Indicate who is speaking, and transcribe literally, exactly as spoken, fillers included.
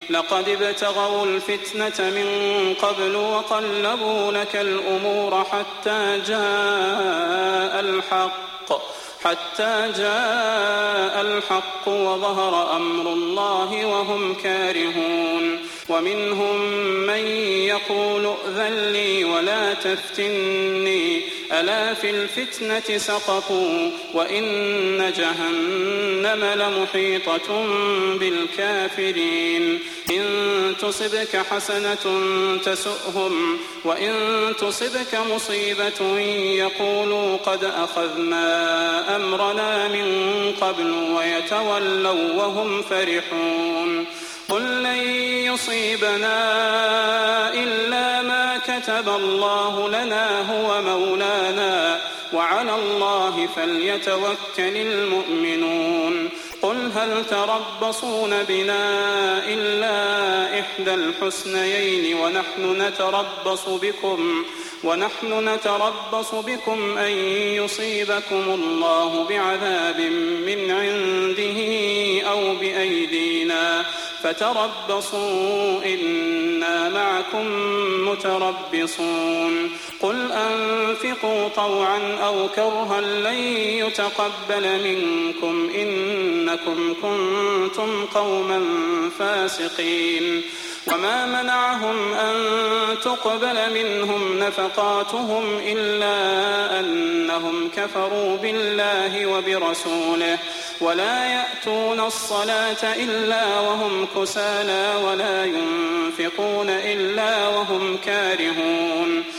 Speaker 1: لقد ابتغوا الفتنة من قبل وقلبوا لك الأمور حتى جاء الحق حتى جاء الحق وظهر أمر الله وهم كارهون ومنهم من يقول ائذن لي ولا تفتني ألا في الفتنة سقطوا وإن جهنم لمحيطة بالكافرين إن تصبك حسنة تسؤهم وإن تصبك مصيبة يقولوا قد أخذنا أمرنا من قبل ويتولوا وهم فرحون قل لن يصيبنا إلا ما كتب الله لنا هو مولانا وعلى الله فليتوكل المؤمنون قل هل تربصون بنا إلا إحدى الحسنيين ونحن نتربص بكم ونحن نتربص بكم أن يصيبكم الله بعذاب من عنده أو بأيدينا فتربصوا إنا معكم متربصون قل أنفقوا طوعا أو كرها لن يتقبل منكم إنكم كنتم قوما فاسقين وما منعهم أن تقبل منهم نفقاتهم إلا أنهم كفروا بالله وبرسوله ولا يأتون الصلاة إلا وهم كسالى ولا ينفقون إلا وهم كارهون